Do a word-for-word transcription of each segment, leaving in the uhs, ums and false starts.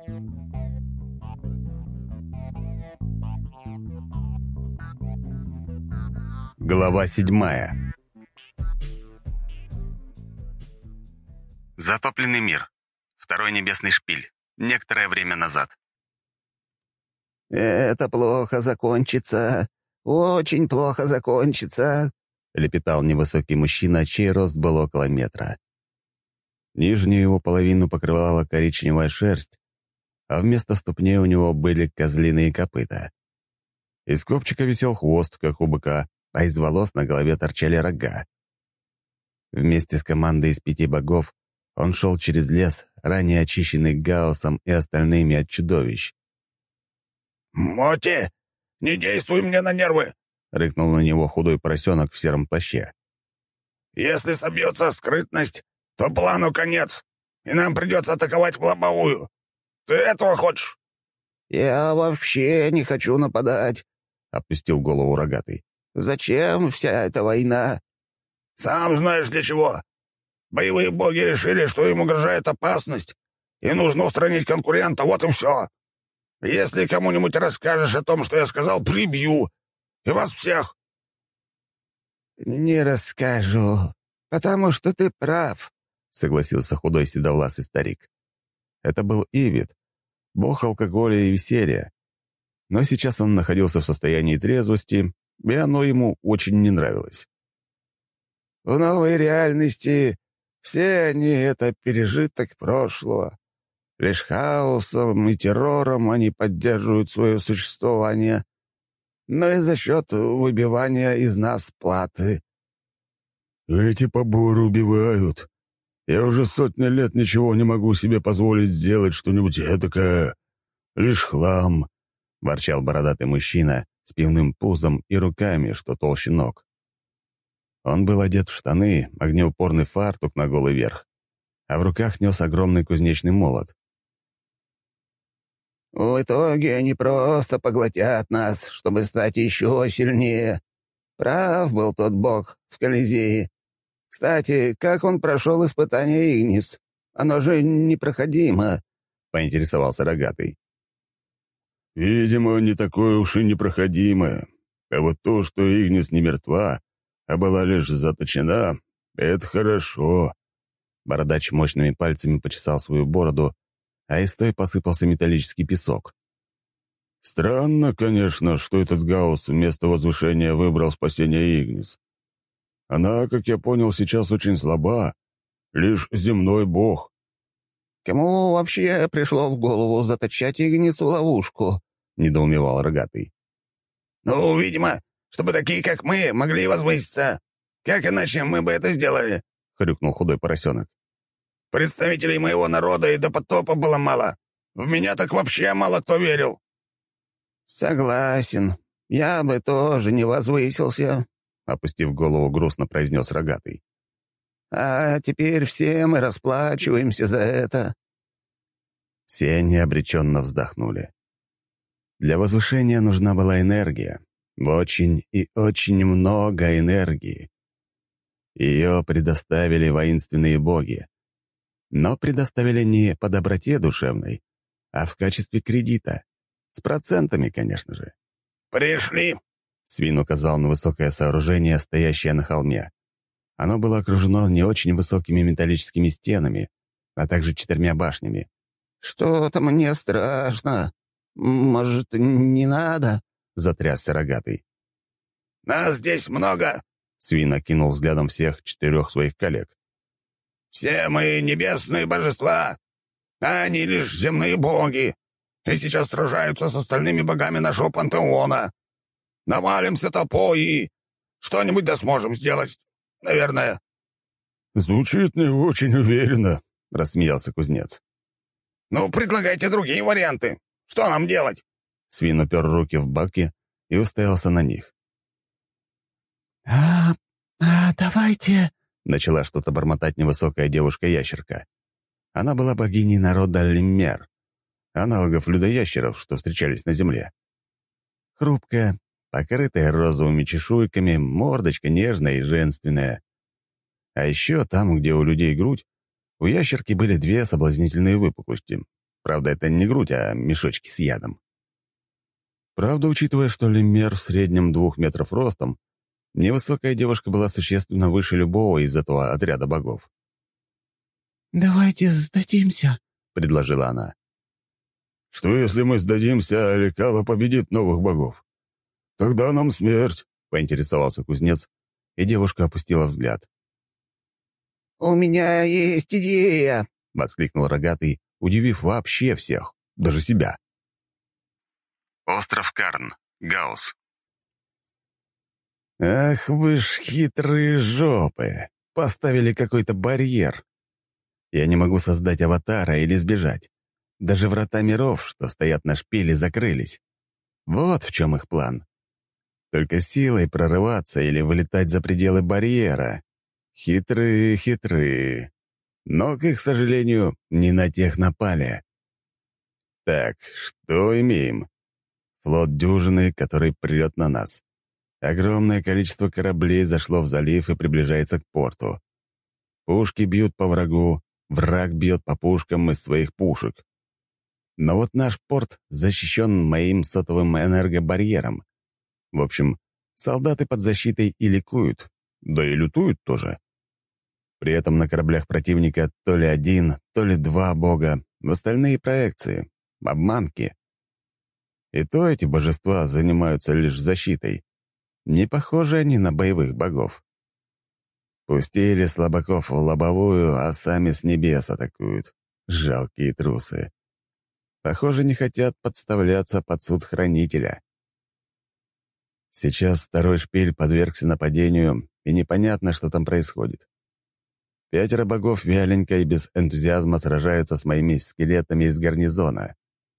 Глава седьмая. Затопленный мир. Второй небесный шпиль. Некоторое время назад. «Это плохо закончится. Очень плохо закончится», — лепетал невысокий мужчина, чей рост был около метра. Нижнюю его половину покрывала коричневая шерсть, а вместо ступней у него были козлиные копыта. Из копчика висел хвост, как у быка, а из волос на голове торчали рога. Вместе с командой из пяти богов он шел через лес, ранее очищенный Гаусом и остальными от чудовищ. «Моти, не действуй мне на нервы!» — рыкнул на него худой поросенок в сером плаще. «Если собьется скрытность, то плану конец, и нам придется атаковать в лобовую. Ты этого хочешь?» «Я вообще не хочу нападать», — опустил голову рогатый. «Зачем вся эта война?» «Сам знаешь для чего. Боевые боги решили, что им угрожает опасность, и нужно устранить конкурента, вот и все. Если кому-нибудь расскажешь о том, что я сказал, прибью. И вас всех». «Не расскажу, потому что ты прав», — согласился худой седовласый старик. Это был Ивид, бог алкоголя и веселья. Но сейчас он находился в состоянии трезвости, и оно ему очень не нравилось. «В новой реальности все они — это пережиток прошлого. Лишь хаосом и террором они поддерживают свое существование, но и за счет выбивания из нас платы». «Эти поборы убивают. Я уже сотни лет ничего не могу себе позволить сделать что-нибудь эдакое. Лишь хлам», — ворчал бородатый мужчина с пивным пузом и руками, что толще ног. Он был одет в штаны, огнеупорный фартук на голый верх, а в руках нес огромный кузнечный молот. «В итоге они просто поглотят нас, чтобы стать еще сильнее. Прав был тот бог в Колизее. Кстати, как он прошел испытание Игнис? Оно же непроходимо», — поинтересовался рогатый. «Видимо, не такое уж и непроходимое. А вот то, что Игнис не мертва, а была лишь заточена, это хорошо». Бородач мощными пальцами почесал свою бороду, а из той посыпался металлический песок. «Странно, конечно, что этот Гаусс вместо возвышения выбрал спасение Игнис. Она, как я понял, сейчас очень слаба, лишь земной бог». «Кому вообще пришло в голову заточать Игнис в ловушку?» — недоумевал рогатый. «Ну, видимо, чтобы такие, как мы, могли возвыситься. Как иначе мы бы это сделали?» — хрюкнул худой поросенок. «Представителей моего народа и до потопа было мало. В меня так вообще мало кто верил». «Согласен. Я бы тоже не возвысился», — опустив голову, грустно произнес рогатый. «А теперь все мы расплачиваемся за это». Все они обреченно вздохнули. Для возвышения нужна была энергия. Очень и очень много энергии. Ее предоставили воинственные боги. Но предоставили не по доброте душевной, а в качестве кредита. С процентами, конечно же. «Пришли!» — Свин указал на высокое сооружение, стоящее на холме. Оно было окружено не очень высокими металлическими стенами, а также четырьмя башнями. «Что-то мне страшно. Может, не надо?» — затрясся рогатый. «Нас здесь много!» — Свин окинул взглядом всех четырех своих коллег. «Все мы небесные божества, а они лишь земные боги, и сейчас сражаются с остальными богами нашего пантеона. Навалимся толпой и что-нибудь да сможем сделать, наверное». «Звучит не очень уверенно», — рассмеялся кузнец. «Ну, предлагайте другие варианты. Что нам делать?» Свин упер руки в боки и уставился на них. «А, а давайте...» — начала что-то бормотать невысокая девушка-ящерка. Она была богиней народа Леммер, аналогов людоящеров, что встречались на земле. Хрупкая, покрытая розовыми чешуйками, мордочка нежная и женственная. А еще там, где у людей грудь, у ящерки были две соблазнительные выпуклости. Правда, это не грудь, а мешочки с ядом. Правда, учитывая, что Лемер в среднем двух метров ростом, невысокая девушка была существенно выше любого из этого отряда богов. «Давайте сдадимся», — предложила она. «Что, если мы сдадимся, а Лекала победит новых богов? Тогда нам смерть», — поинтересовался кузнец, и девушка опустила взгляд. «У меня есть идея», — воскликнул рогатый, удивив вообще всех, даже себя. Остров Карн, Гаусс. «Ах вы ж хитрые жопы! Поставили какой-то барьер. Я не могу создать аватара или сбежать. Даже врата миров, что стоят на шпиле, закрылись. Вот в чем их план. Только силой прорываться или вылетать за пределы барьера. Хитрые, хитрые. Но, к их сожалению, не на тех напали. Так, что имеем? Флот дюжины, который прет на нас. Огромное количество кораблей зашло в залив и приближается к порту. Пушки бьют по врагу, враг бьет по пушкам из своих пушек. Но вот наш порт защищен моим сотовым энергобарьером. В общем, солдаты под защитой и ликуют, да и лютуют тоже. При этом на кораблях противника то ли один, то ли два бога, остальные проекции, обманки. И то эти божества занимаются лишь защитой. Не похожи они на боевых богов. Пустили слабаков в лобовую, а сами с небес атакуют. Жалкие трусы. Похоже, не хотят подставляться под суд хранителя. Сейчас второй шпиль подвергся нападению, и непонятно, что там происходит. Пятеро богов вяленько и без энтузиазма сражаются с моими скелетами из гарнизона.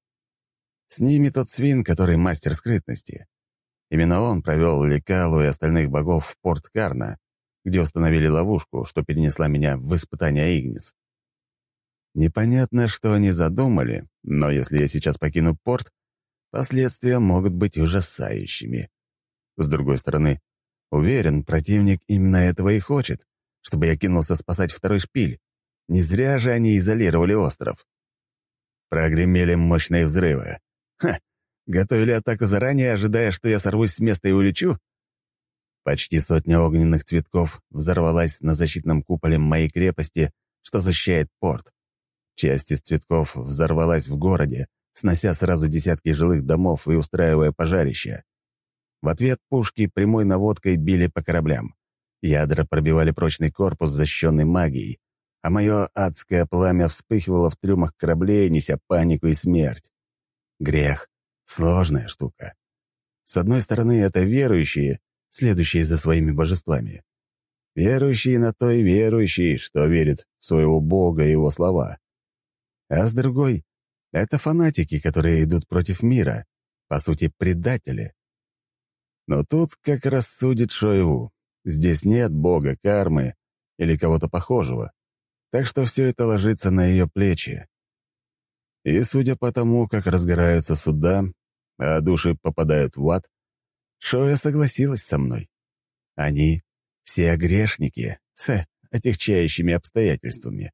С ними тот свин, который мастер скрытности. Именно он провел Лекалу и остальных богов в порт Карна, где установили ловушку, что перенесла меня в испытание Игнис. Непонятно, что они задумали, но если я сейчас покину порт, последствия могут быть ужасающими. С другой стороны, уверен, противник именно этого и хочет, чтобы я кинулся спасать второй шпиль. Не зря же они изолировали остров. Прогремели мощные взрывы. Ха! Готовили атаку заранее, ожидая, что я сорвусь с места и улечу? Почти сотня огненных цветков взорвалась на защитном куполе моей крепости, что защищает порт. Часть из цветков взорвалась в городе, снося сразу десятки жилых домов и устраивая пожарища. В ответ пушки прямой наводкой били по кораблям. Ядра пробивали прочный корпус, защищенный магией, а мое адское пламя вспыхивало в трюмах кораблей, неся панику и смерть. Грех — сложная штука. С одной стороны, это верующие, следующие за своими божествами. Верующие на то и верующие, что верят в своего Бога и его слова. А с другой — это фанатики, которые идут против мира, по сути, предатели. Но тут как рассудит Шойгу. Здесь нет бога кармы или кого-то похожего, так что все это ложится на ее плечи. И судя по тому, как разгораются суда, а души попадают в ад, Шоя согласилась со мной. Они все грешники с отягчающими обстоятельствами.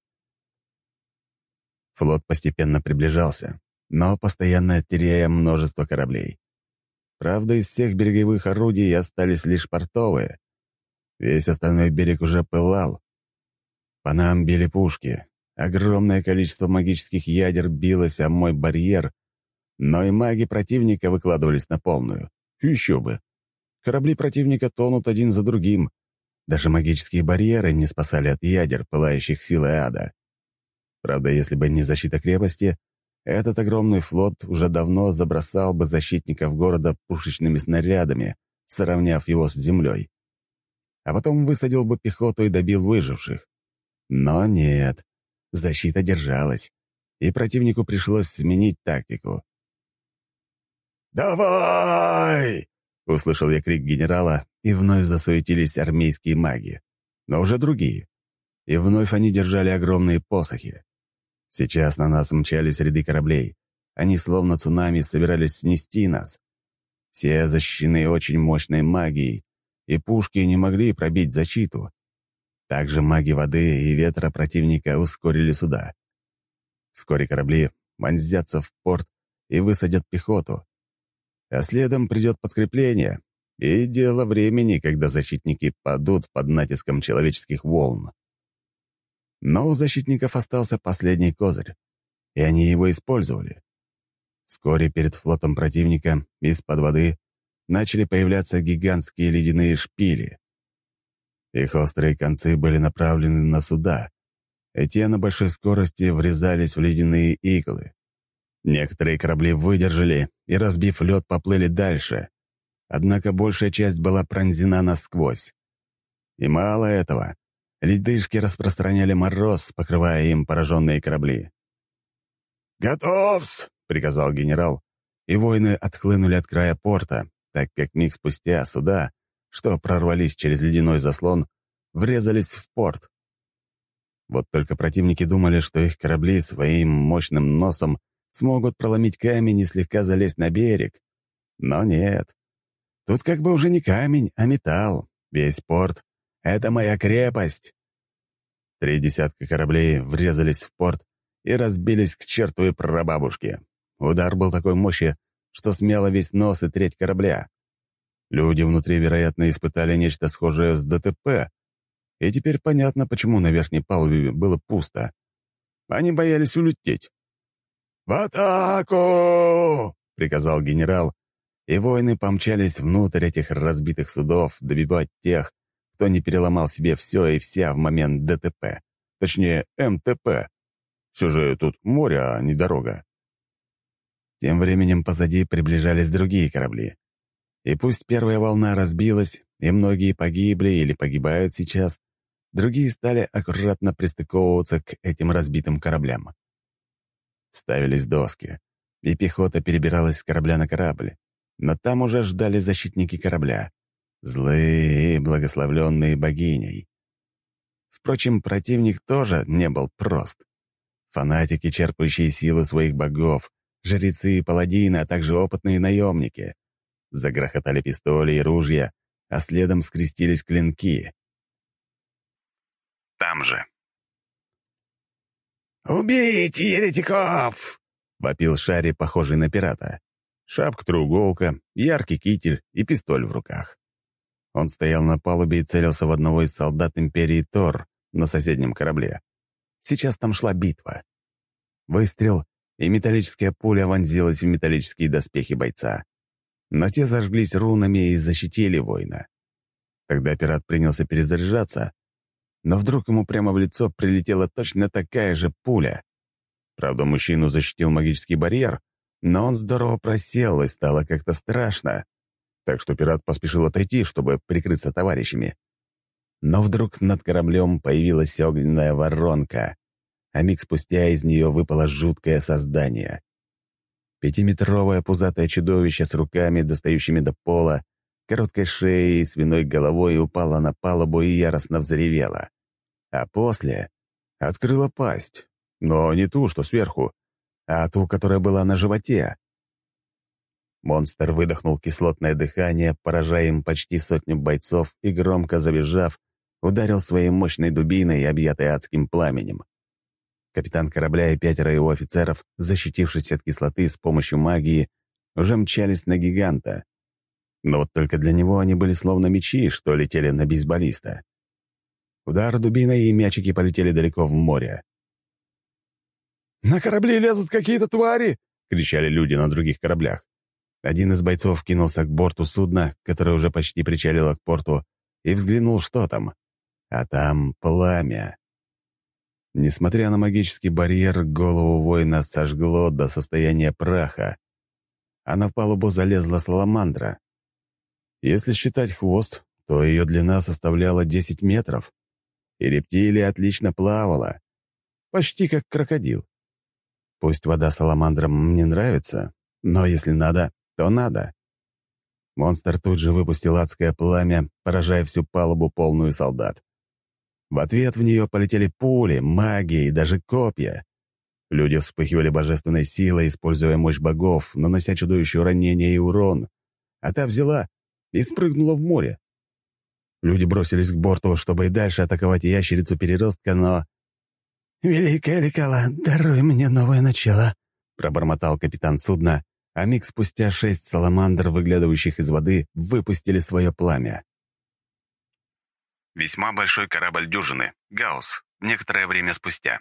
Флот постепенно приближался, но постоянно теряя множество кораблей. Правда, из всех береговых орудий остались лишь портовые. Весь остальной берег уже пылал. По нам били пушки. Огромное количество магических ядер билось о мой барьер, но и маги противника выкладывались на полную. Еще бы. Корабли противника тонут один за другим. Даже магические барьеры не спасали от ядер, пылающих силой ада. Правда, если бы не защита крепости, этот огромный флот уже давно забросал бы защитников города пушечными снарядами, сравняв его с землей. А потом высадил бы пехоту и добил выживших. Но нет, защита держалась, и противнику пришлось сменить тактику. «Давай!» — услышал я крик генерала, и вновь засуетились армейские маги. Но уже другие. И вновь они держали огромные посохи. Сейчас на нас мчались ряды кораблей. Они словно цунами собирались снести нас. Все защищены очень мощной магией, и пушки не могли пробить защиту. Также маги воды и ветра противника ускорили суда. Вскоре корабли вонзятся в порт и высадят пехоту. А следом придет подкрепление, и дело времени, когда защитники падут под натиском человеческих волн. Но у защитников остался последний козырь, и они его использовали. Вскоре перед флотом противника из-под воды начали появляться гигантские ледяные шпили. Их острые концы были направлены на суда, и те на большой скорости врезались в ледяные иглы. Некоторые корабли выдержали и, разбив лед, поплыли дальше, однако большая часть была пронзена насквозь. И мало этого, ледышки распространяли мороз, покрывая им пораженные корабли. «Готовс!» — приказал генерал, и воины отхлынули от края порта, так как миг спустя суда, что прорвались через ледяной заслон, врезались в порт. Вот только противники думали, что их корабли своим мощным носом смогут проломить камень и слегка залезть на берег. Но нет. Тут как бы уже не камень, а металл. Весь порт — это моя крепость. Три десятка кораблей врезались в порт и разбились к чертовой прабабушке. Удар был такой мощи, что смяло весь нос и треть корабля. Люди внутри, вероятно, испытали нечто схожее с ДТП, и теперь понятно, почему на верхней палубе было пусто. Они боялись улететь. «В атаку!» — приказал генерал, и воины помчались внутрь этих разбитых судов добивать тех, кто не переломал себе все и вся в момент ДТП. Точнее, МТП. Все же тут море, а не дорога. Тем временем позади приближались другие корабли. И пусть первая волна разбилась, и многие погибли или погибают сейчас, другие стали аккуратно пристыковываться к этим разбитым кораблям. Ставились доски, и пехота перебиралась с корабля на корабль, но там уже ждали защитники корабля, злые и благословленные богиней. Впрочем, противник тоже не был прост. Фанатики, черпающие силу своих богов, жрецы и паладины, а также опытные наемники. Загрохотали пистоли и ружья, а следом скрестились клинки. Там же. «Убейте еретиков!» — вопил Шарри, похожий на пирата. Шапка-треуголка, яркий китель и пистоль в руках. Он стоял на палубе и целился в одного из солдат Империи Тор на соседнем корабле. Сейчас там шла битва. Выстрел, и металлическая пуля вонзилась в металлические доспехи бойца. Но те зажглись рунами и защитили воина. Тогда пират принялся перезаряжаться, но вдруг ему прямо в лицо прилетела точно такая же пуля. Правда, мужчину защитил магический барьер, но он здорово просел, и стало как-то страшно. Так что пират поспешил отойти, чтобы прикрыться товарищами. Но вдруг над кораблем появилась огненная воронка, а миг спустя из нее выпало жуткое создание. Пятиметровое пузатое чудовище с руками, достающими до пола, короткой шеей и свиной головой упало на палубу и яростно взревело. А после открыла пасть, но не ту, что сверху, а ту, которая была на животе. Монстр выдохнул кислотное дыхание, поражая им почти сотню бойцов, и, громко завизжав, ударил своей мощной дубиной, объятой адским пламенем. Капитан корабля и пятеро его офицеров, защитившись от кислоты с помощью магии, уже мчались на гиганта. Но вот только для него они были словно мечи, что летели на бейсболиста. Удар дубиной, и мячики полетели далеко в море. «На корабли лезут какие-то твари!» — кричали люди на других кораблях. Один из бойцов кинулся к борту судна, которое уже почти причалило к порту, и взглянул, что там. А там пламя. Несмотря на магический барьер, голову воина сожгло до состояния праха, а на палубу залезла саламандра. Если считать хвост, то ее длина составляла десять метров, и рептилия отлично плавала, почти как крокодил. Пусть вода саламандрам не нравится, но если надо, то надо. Монстр тут же выпустил адское пламя, поражая всю палубу, полную солдат. В ответ в нее полетели пули, магия и даже копья. Люди вспыхивали божественной силой, используя мощь богов, нанося чудовищу ранения и урон. А та взяла и спрыгнула в море. Люди бросились к борту, чтобы и дальше атаковать ящерицу-переростка, но... «Великая Лекала, даруй мне новое начало», пробормотал капитан судна, а миг спустя шесть саламандр, выглядывающих из воды, выпустили свое пламя. Весьма большой корабль дюжины. Гаусс. Некоторое время спустя.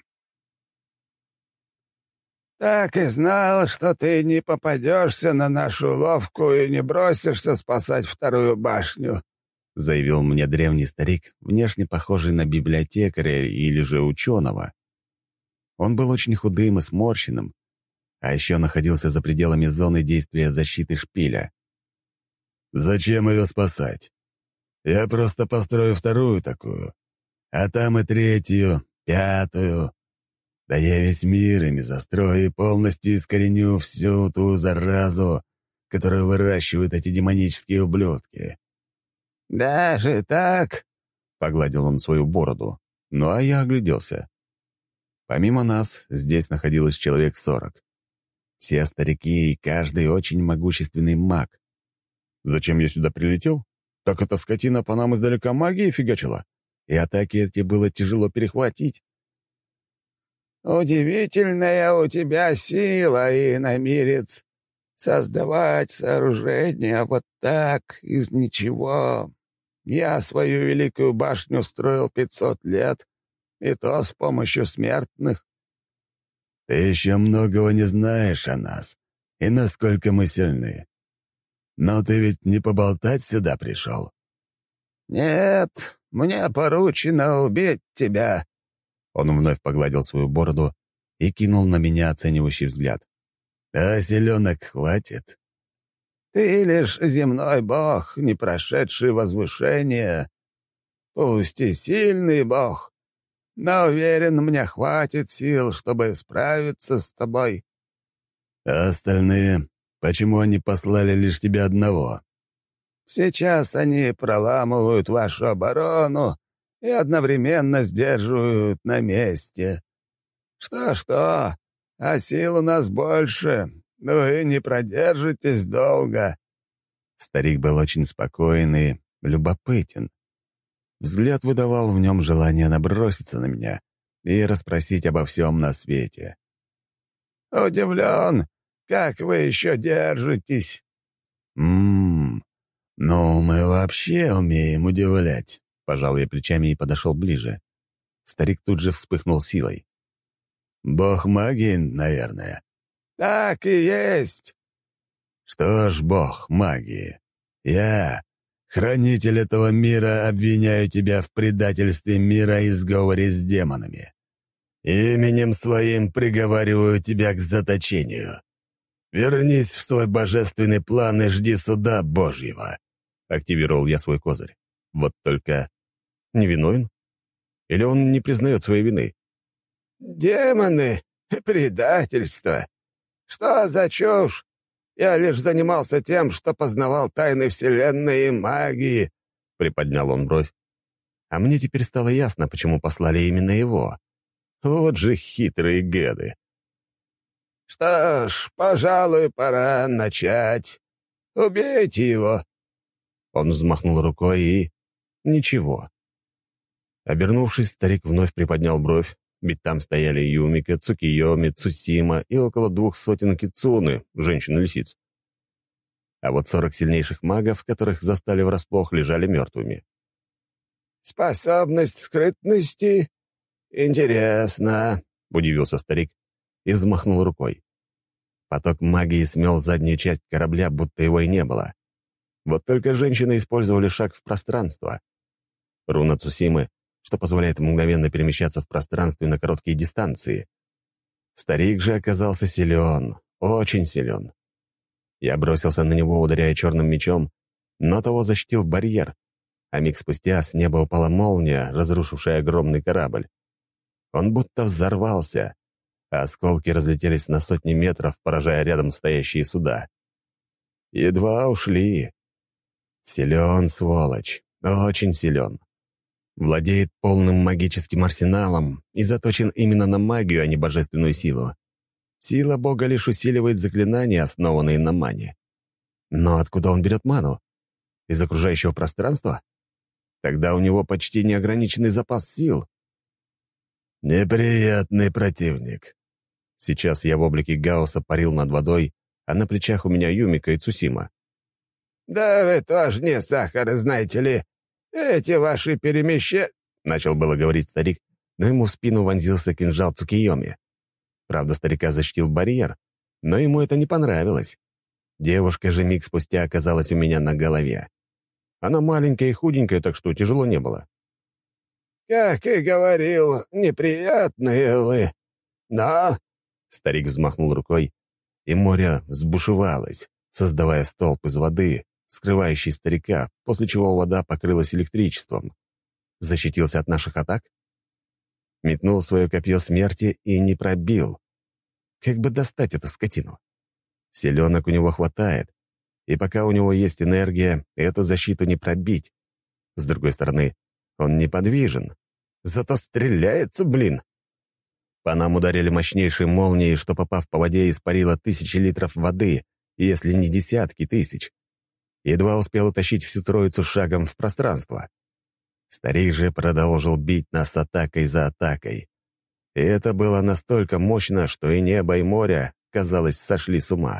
«Так и знал, что ты не попадешься на нашу уловку и не бросишься спасать вторую башню», — заявил мне древний старик, внешне похожий на библиотекаря или же ученого. Он был очень худым и сморщенным, а еще находился за пределами зоны действия защиты шпиля. «Зачем ее спасать? Я просто построю вторую такую, а там и третью, пятую. Да я весь мир ими застрою и полностью искореню всю ту заразу, которую выращивают эти демонические ублюдки». «Даже так?» — погладил он свою бороду. Ну, а я огляделся. Помимо нас, здесь находилось человек сорок. Все старики и каждый очень могущественный маг. Зачем я сюда прилетел? Так эта скотина по нам издалека магией фигачила, и атаки эти было тяжело перехватить. «Удивительная у тебя сила, иномирец, создавать сооружения вот так, из ничего. Я свою великую башню строил пятьсот лет, и то с помощью смертных». «Ты еще многого не знаешь о нас и насколько мы сильны. Но ты ведь не поболтать сюда пришел?» «Нет, мне поручено убить тебя». Он вновь погладил свою бороду и кинул на меня оценивающий взгляд. «А селенок хватит?» «Ты лишь земной бог, не прошедший возвышение. Пусть и сильный бог, но уверен, мне хватит сил, чтобы справиться с тобой». «А остальные? Почему они послали лишь тебя одного?» «Сейчас они проламывают вашу оборону и одновременно сдерживают на месте. Что-что, а сил у нас больше, но вы не продержитесь долго». Старик был очень спокойный, любопытен. Взгляд выдавал в нем желание наброситься на меня и расспросить обо всем на свете. «Удивлен, как вы еще держитесь». «М-м, ну мы вообще умеем удивлять». Пожал я плечами и подошел ближе. Старик тут же вспыхнул силой. «Бог магии, наверное». «Так и есть». «Что ж, бог магии, я, хранитель этого мира, обвиняю тебя в предательстве мира и сговоре с демонами. Именем своим приговариваю тебя к заточению. Вернись в свой божественный план и жди суда Божьего». Активировал я свой козырь. Вот только... Невиновен? Или он не признает своей вины? «Демоны! Предательство! Что за чушь? Я лишь занимался тем, что познавал тайны Вселенной и магии», — приподнял он бровь. А мне теперь стало ясно, почему послали именно его. Вот же хитрые гады. «Что ж, пожалуй, пора начать. Убейте его». Он взмахнул рукой и... Ничего. Обернувшись, старик вновь приподнял бровь, ведь там стояли Юмика, Цукиоми, Цусима и около двух сотен кицуны, женщин-лисиц. А вот сорок сильнейших магов, которых застали врасплох, лежали мертвыми. «Способность скрытности? Интересно», — удивился старик и взмахнул рукой. Поток магии смел заднюю часть корабля, будто его и не было. Вот только женщины использовали шаг в пространство. Руна Цусимы, что позволяет мгновенно перемещаться в пространстве на короткие дистанции. Старик же оказался силен, очень силен. Я бросился на него, ударяя черным мечом, но того защитил барьер, а миг спустя с неба упала молния, разрушившая огромный корабль. Он будто взорвался, а осколки разлетелись на сотни метров, поражая рядом стоящие суда. Едва ушли. Силен, сволочь, очень силен. Владеет полным магическим арсеналом и заточен именно на магию, а не божественную силу. Сила Бога лишь усиливает заклинания, основанные на мане. Но откуда он берет ману? Из окружающего пространства? Тогда у него почти неограниченный запас сил. «Неприятный противник. Сейчас я в облике Гаусса парил над водой, а на плечах у меня Юмика и Цусима. «Да вы тоже не сахар, знаете ли. Эти ваши перемещения...» — начал было говорить старик, но ему в спину вонзился кинжал Цукиёми. Правда, старика защитил барьер, но ему это не понравилось. Девушка же миг спустя оказалась у меня на голове. Она маленькая и худенькая, так что тяжело не было. «Как и говорил, неприятные вы. Но...» Старик взмахнул рукой, и море взбушевалось, создавая столб из воды, скрывающий старика, после чего вода покрылась электричеством. Защитился от наших атак? Метнул свое копье смерти и не пробил. Как бы достать эту скотину? Селенок у него хватает, и пока у него есть энергия, эту защиту не пробить. С другой стороны, он неподвижен. Зато стреляется, блин. По нам ударили мощнейшие молнии, что, попав по воде, испарило тысячи литров воды, если не десятки тысяч. Едва успел утащить всю троицу шагом в пространство. Старик же продолжил бить нас атакой за атакой. И это было настолько мощно, что и небо, и море, казалось, сошли с ума.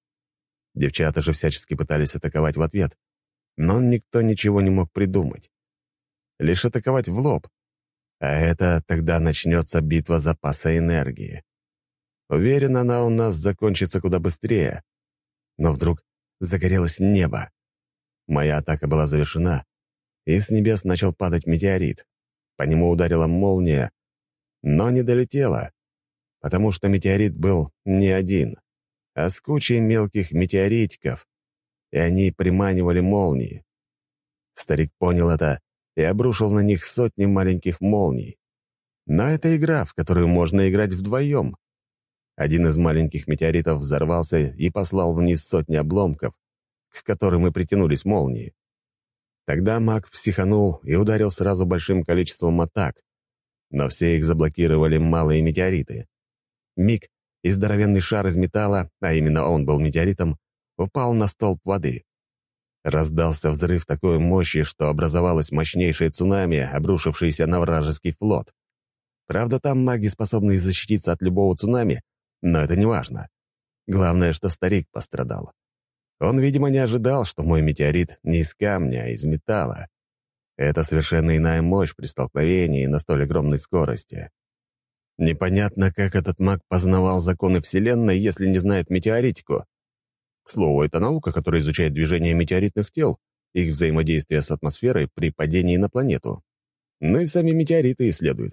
Девчата же всячески пытались атаковать в ответ, но никто ничего не мог придумать. Лишь атаковать в лоб. А это тогда начнется битва запаса энергии. Уверен, она у нас закончится куда быстрее. Но вдруг загорелось небо. Моя атака была завершена, и с небес начал падать метеорит. По нему ударила молния, но не долетела, потому что метеорит был не один, а с кучей мелких метеоритиков, и они приманивали молнии. Старик понял это и обрушил на них сотни маленьких молний. Но это игра, в которую можно играть вдвоем. Один из маленьких метеоритов взорвался и послал вниз сотни обломков, к которым и притянулись молнии. Тогда маг психанул и ударил сразу большим количеством атак, но все их заблокировали малые метеориты. Миг, и здоровенный шар из металла, а именно он был метеоритом, упал на столб воды. Раздался взрыв такой мощи, что образовалось мощнейшее цунами, обрушившееся на вражеский флот. Правда, там маги способны защититься от любого цунами, но это не важно. Главное, что старик пострадал. Он, видимо, не ожидал, что мой метеорит не из камня, а из металла. Это совершенно иная мощь при столкновении на столь огромной скорости. Непонятно, как этот маг познавал законы Вселенной, если не знает метеоритику. К слову, это наука, которая изучает движение метеоритных тел, их взаимодействие с атмосферой при падении на планету. Ну и сами метеориты исследуют.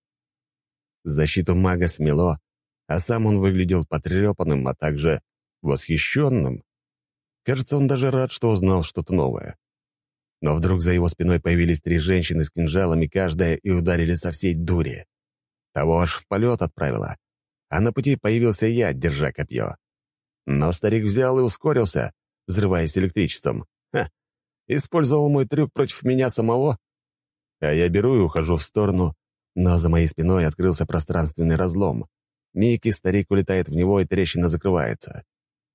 Защиту мага смело, а сам он выглядел потрепанным, а также восхищенным. Кажется, он даже рад, что узнал что-то новое. Но вдруг за его спиной появились три женщины с кинжалами каждая и ударили со всей дури. Того аж в полет отправило, а на пути появился я, держа копье. Но старик взял и ускорился, взрываясь электричеством. Ха! Использовал мой трюк против меня самого. А я беру и ухожу в сторону, но за моей спиной открылся пространственный разлом. Миг, и старик улетает в него, и трещина закрывается.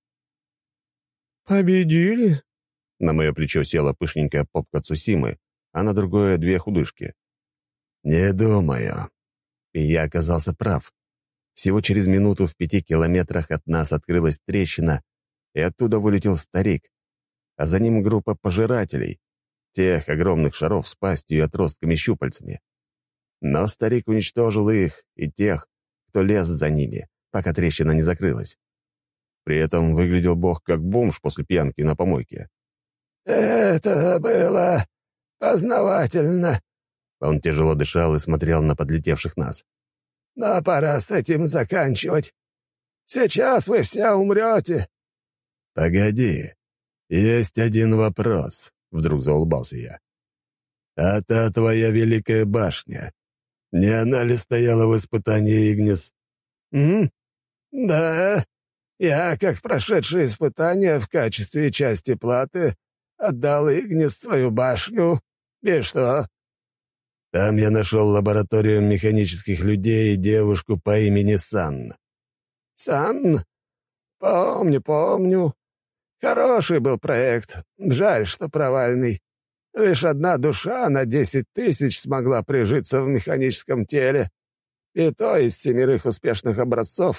«Победили?» На мое плечо села пышненькая попка Цусимы, а на другое — две худышки. «Не думаю». И я оказался прав. Всего через минуту в пяти километрах от нас открылась трещина, и оттуда вылетел старик, а за ним группа пожирателей, тех огромных шаров с пастью и отростками-щупальцами. Но старик уничтожил их и тех, кто лез за ними, пока трещина не закрылась. При этом выглядел бог как бомж после пьянки на помойке. «Это было познавательно». Он тяжело дышал и смотрел на подлетевших нас. «Но пора с этим заканчивать. Сейчас вы все умрете». «Погоди, есть один вопрос», — вдруг заулыбался я. «А та твоя великая башня, не она ли стояла в испытании, Игнис?» «М? Да, я, как прошедший испытание в качестве части платы, отдал Игнис свою башню. И что?» «Там я нашел лабораторию механических людей и девушку по имени Сан». «Сан? Помню, помню. Хороший был проект. Жаль, что провальный. Лишь одна душа на десять тысяч смогла прижиться в механическом теле. И то из семерых успешных образцов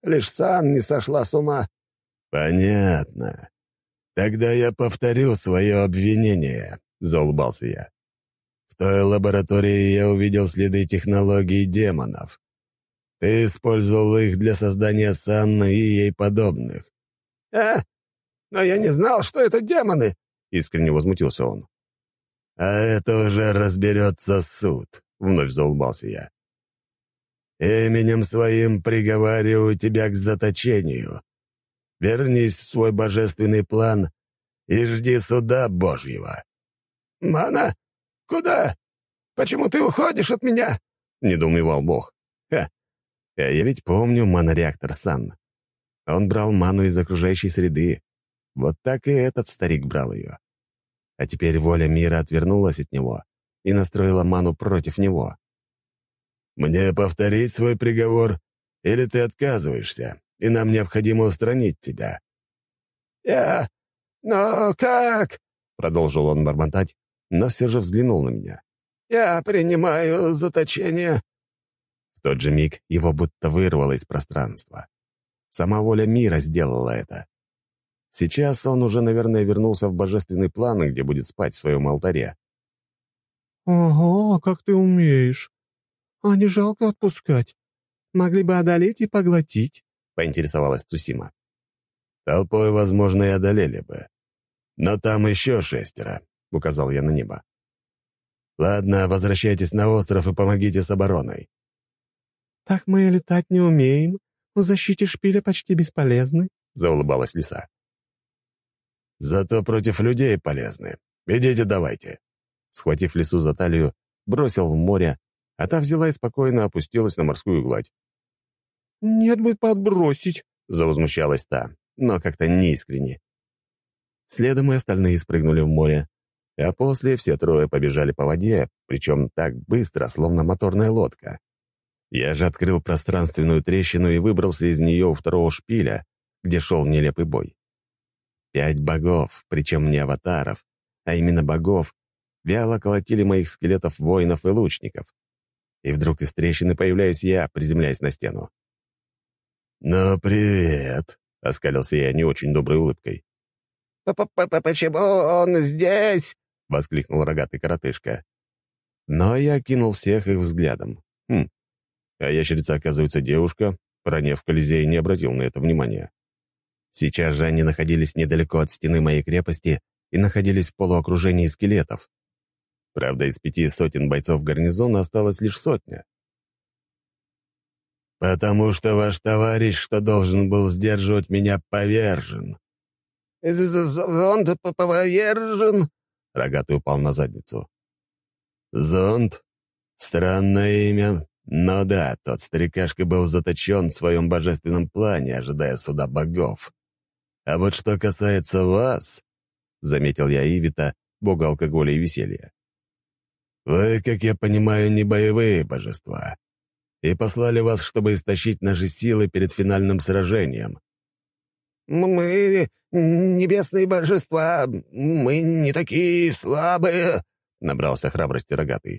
Лишь Сан не сошла с ума». «Понятно. Тогда я повторю свое обвинение», — заулыбался я. «В той лаборатории я увидел следы технологий демонов. Ты использовал их для создания Санны и ей подобных». «А? Но я не знал, что это демоны!» — искренне возмутился он. «А это уже разберется суд», — вновь заулыбался я. «Именем своим приговариваю тебя к заточению. Вернись в свой божественный план и жди суда Божьего». «Мана? Куда? Почему ты уходишь от меня?» — недоумевал Бог. «Ха! А я ведь помню манореактор Сан. Он брал ману из окружающей среды. Вот так и этот старик брал ее. А теперь воля мира отвернулась от него и настроила ману против него». «Мне повторить свой приговор, или ты отказываешься, и нам необходимо устранить тебя?» «Я... Но как?» — продолжил он бормотать, но все же взглянул на меня. «Я принимаю заточение». В тот же миг его будто вырвало из пространства. Сама воля мира сделала это. Сейчас он уже, наверное, вернулся в божественный план, где будет спать в своем алтаре. «Ого, как ты умеешь! А не жалко отпускать? Могли бы одолеть и поглотить», — поинтересовалась Цусима. «Толпой, возможно, и одолели бы. Но там еще шестеро», — указал я на небо. «Ладно, возвращайтесь на остров и помогите с обороной». «Так мы и летать не умеем. В защите шпиля почти бесполезны», — заулыбалась лиса. «Зато против людей полезны. Идите давайте». Схватив лису за талию, бросил в море, а та взяла и спокойно опустилась на морскую гладь. «Нет бы подбросить», — завозмущалась та, но как-то неискренне. Следом и остальные спрыгнули в море, а после все трое побежали по воде, причем так быстро, словно моторная лодка. Я же открыл пространственную трещину и выбрался из нее у второго шпиля, где шел нелепый бой. Пять богов, причем не аватаров, а именно богов, вяло колотили моих скелетов воинов и лучников. И вдруг из трещины появляюсь я, приземляясь на стену. «Ну, привет», — оскалился я не очень доброй улыбкой. «Почему он здесь?» — воскликнул рогатый коротышка. Но я кинул всех их взглядом. Хм, а ящерица, оказывается, девушка, ранее в Колизее не обратил на это внимания. Сейчас же они находились недалеко от стены моей крепости и находились в полуокружении скелетов. Правда, из пяти сотен бойцов гарнизона осталось лишь сотня. «Потому что ваш товарищ, что должен был сдерживать меня, повержен». «Зонд повержен?» — рогатый упал на задницу. «Зонд? Странное имя. Но да, тот старикашка был заточен в своем божественном плане, ожидая суда богов. А вот что касается вас, — заметил я Ивита, бога алкоголя и веселья, — вы, как я понимаю, не боевые божества, и послали вас, чтобы истощить наши силы перед финальным сражением». «Мы небесные божества, мы не такие слабые», — набрался храбрости рогатый.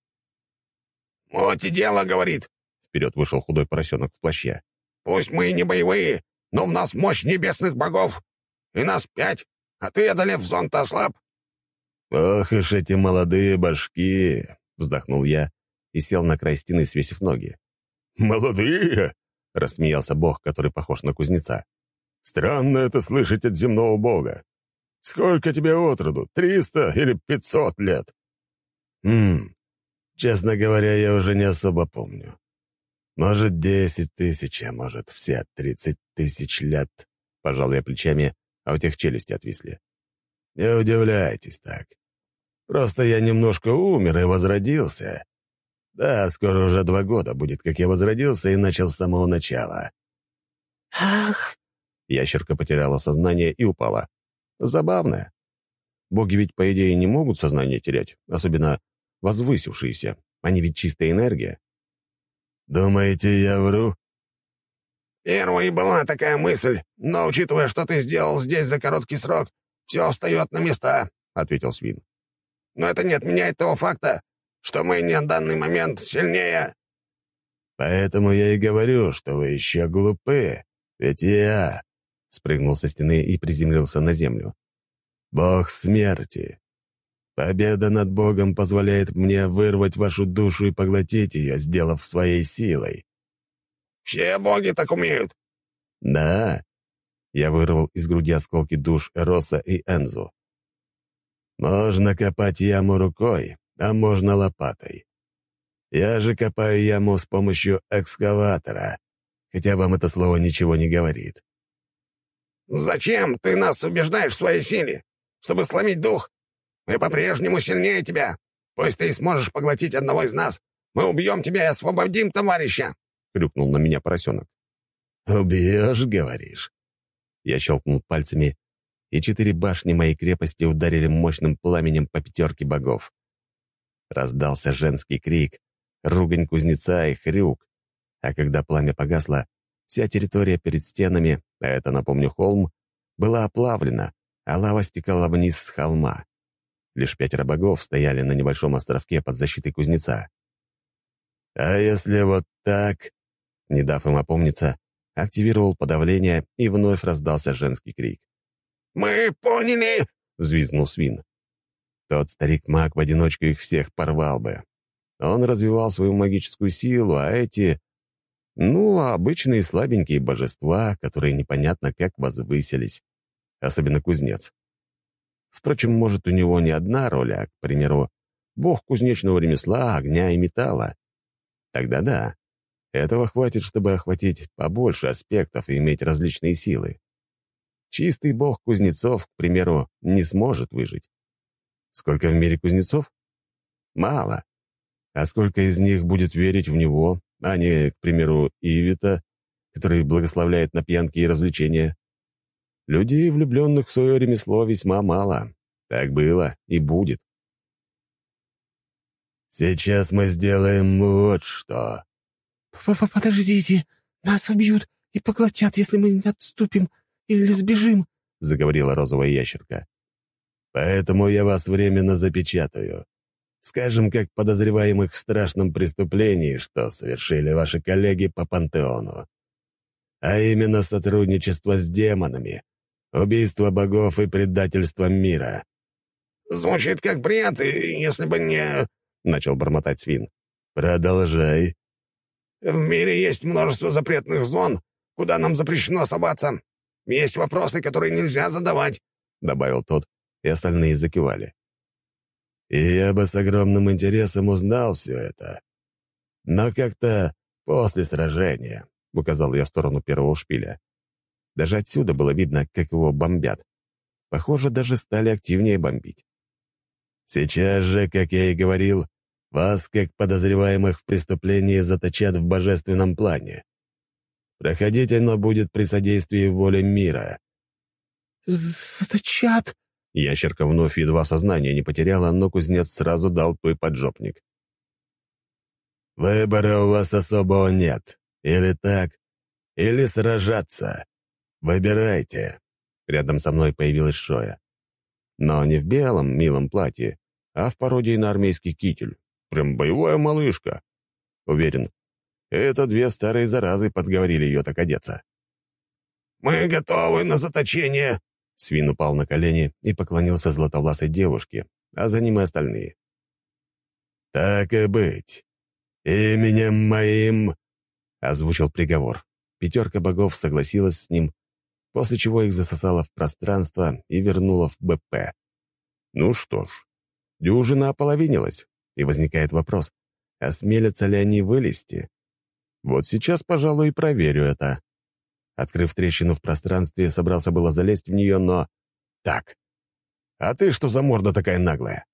«Вот и дело, — говорит, — вперед вышел худой поросенок в плаще. Пусть мы и не боевые, но в нас мощь небесных богов, и нас пять, а ты, одолев зонт, ослаб». «Ох уж эти молодые башки!» — вздохнул я и сел на край стены, свесив ноги. «Молодые?» — рассмеялся бог, который похож на кузнеца. «Странно это слышать от земного бога. Сколько тебе отроду, триста или пятьсот лет?» «Хм, честно говоря, я уже не особо помню. Может, десять тысяч, а может, все тридцать тысяч лет», — пожал я плечами, а у тех челюсти отвисли. «Не удивляйтесь так. Просто я немножко умер и возродился. Да, скоро уже два года будет, как я возродился и начал с самого начала». «Ах!» Ящерка потеряла сознание и упала. Забавно. Боги ведь, по идее, не могут сознание терять, особенно возвысившиеся. Они ведь чистая энергия. «Думаете, я вру?» «Первой была такая мысль, но, учитывая, что ты сделал здесь за короткий срок, все встает на места», — ответил Свин. «Но это не отменяет того факта, что мы не в данный момент сильнее». Поэтому я и говорю, что вы еще глупы. Ведь я...» Спрыгнул со стены и приземлился на землю. «Бог смерти. Победа над Богом позволяет мне вырвать вашу душу и поглотить ее, сделав своей силой». «Все боги так умеют». «Да». Я вырвал из груди осколки душ Эроса и Энзу. «Можно копать яму рукой, а можно лопатой. Я же копаю яму с помощью экскаватора, хотя вам это слово ничего не говорит». «Зачем ты нас убеждаешь в своей силе? Чтобы сломить дух? Мы по-прежнему сильнее тебя. Пусть ты и сможешь поглотить одного из нас. Мы убьем тебя и освободим товарища!» — крюкнул на меня поросенок. «Убьешь, говоришь?» Я щелкнул пальцами, и четыре башни моей крепости ударили мощным пламенем по пятерке богов. Раздался женский крик, ругань кузнеца и хрюк, а когда пламя погасло, вся территория перед стенами, а это, напомню, холм, была оплавлена, а лава стекала вниз с холма. Лишь пятеро богов стояли на небольшом островке под защитой кузнеца. «А если вот так?» Не дав им опомниться, активировал подавление, и вновь раздался женский крик. «Мы поняли!» — взвизгнул свин. Тот старик-маг в одиночку их всех порвал бы. Он развивал свою магическую силу, а эти... Ну, обычные слабенькие божества, которые непонятно как возвысились. Особенно кузнец. Впрочем, может, у него не одна роль, а, к примеру, бог кузнечного ремесла, огня и металла. Тогда да, этого хватит, чтобы охватить побольше аспектов и иметь различные силы. Чистый бог кузнецов, к примеру, не сможет выжить. Сколько в мире кузнецов? Мало. А сколько из них будет верить в него, а не, к примеру, Ивита, который благословляет на пьянки и развлечения? Людей, влюбленных в свое ремесло, весьма мало. Так было и будет. «Сейчас мы сделаем вот что». «Подождите, нас убьют и поглотят, если мы не отступим или сбежим», — заговорила розовая ящерка. «Поэтому я вас временно запечатаю. Скажем, как подозреваемых в страшном преступлении, что совершили ваши коллеги по Пантеону. А именно сотрудничество с демонами, убийство богов и предательство мира». «Звучит как бред, и если бы не...» — начал бормотать свин. «Продолжай». «В мире есть множество запретных зон, куда нам запрещено соваться. Есть вопросы, которые нельзя задавать», — добавил тот, и остальные закивали. «И я бы с огромным интересом узнал все это. Но как-то после сражения», — указал я в сторону первого шпиля. Даже отсюда было видно, как его бомбят. Похоже, даже стали активнее бомбить. «Сейчас же, как я и говорил, вас, как подозреваемых в преступлении, заточат в божественном плане. Проходить оно будет при содействии воли мира». «Заточат?» Ящерка вновь едва сознание не потеряла, но кузнец сразу дал той поджопник. «Выбора у вас особого нет. Или так, или сражаться. Выбирайте». Рядом со мной появилась Шоя. Но не в белом милом платье, а в пародии на армейский китель. Прям боевая малышка. Уверен, это две старые заразы подговорили ее так одеться. «Мы готовы на заточение!» Свин упал на колени и поклонился златовласой девушке, а за ним и остальные. «Так и быть. Именем моим...» — озвучил приговор. Пятерка богов согласилась с ним, после чего их засосало в пространство и вернуло в БП. Ну что ж, дюжина ополовинилась, и возникает вопрос, осмелятся ли они вылезти? Вот сейчас, пожалуй, и проверю это. Открыв трещину в пространстве, собрался было залезть в нее, но... Так, а ты что за морда такая наглая?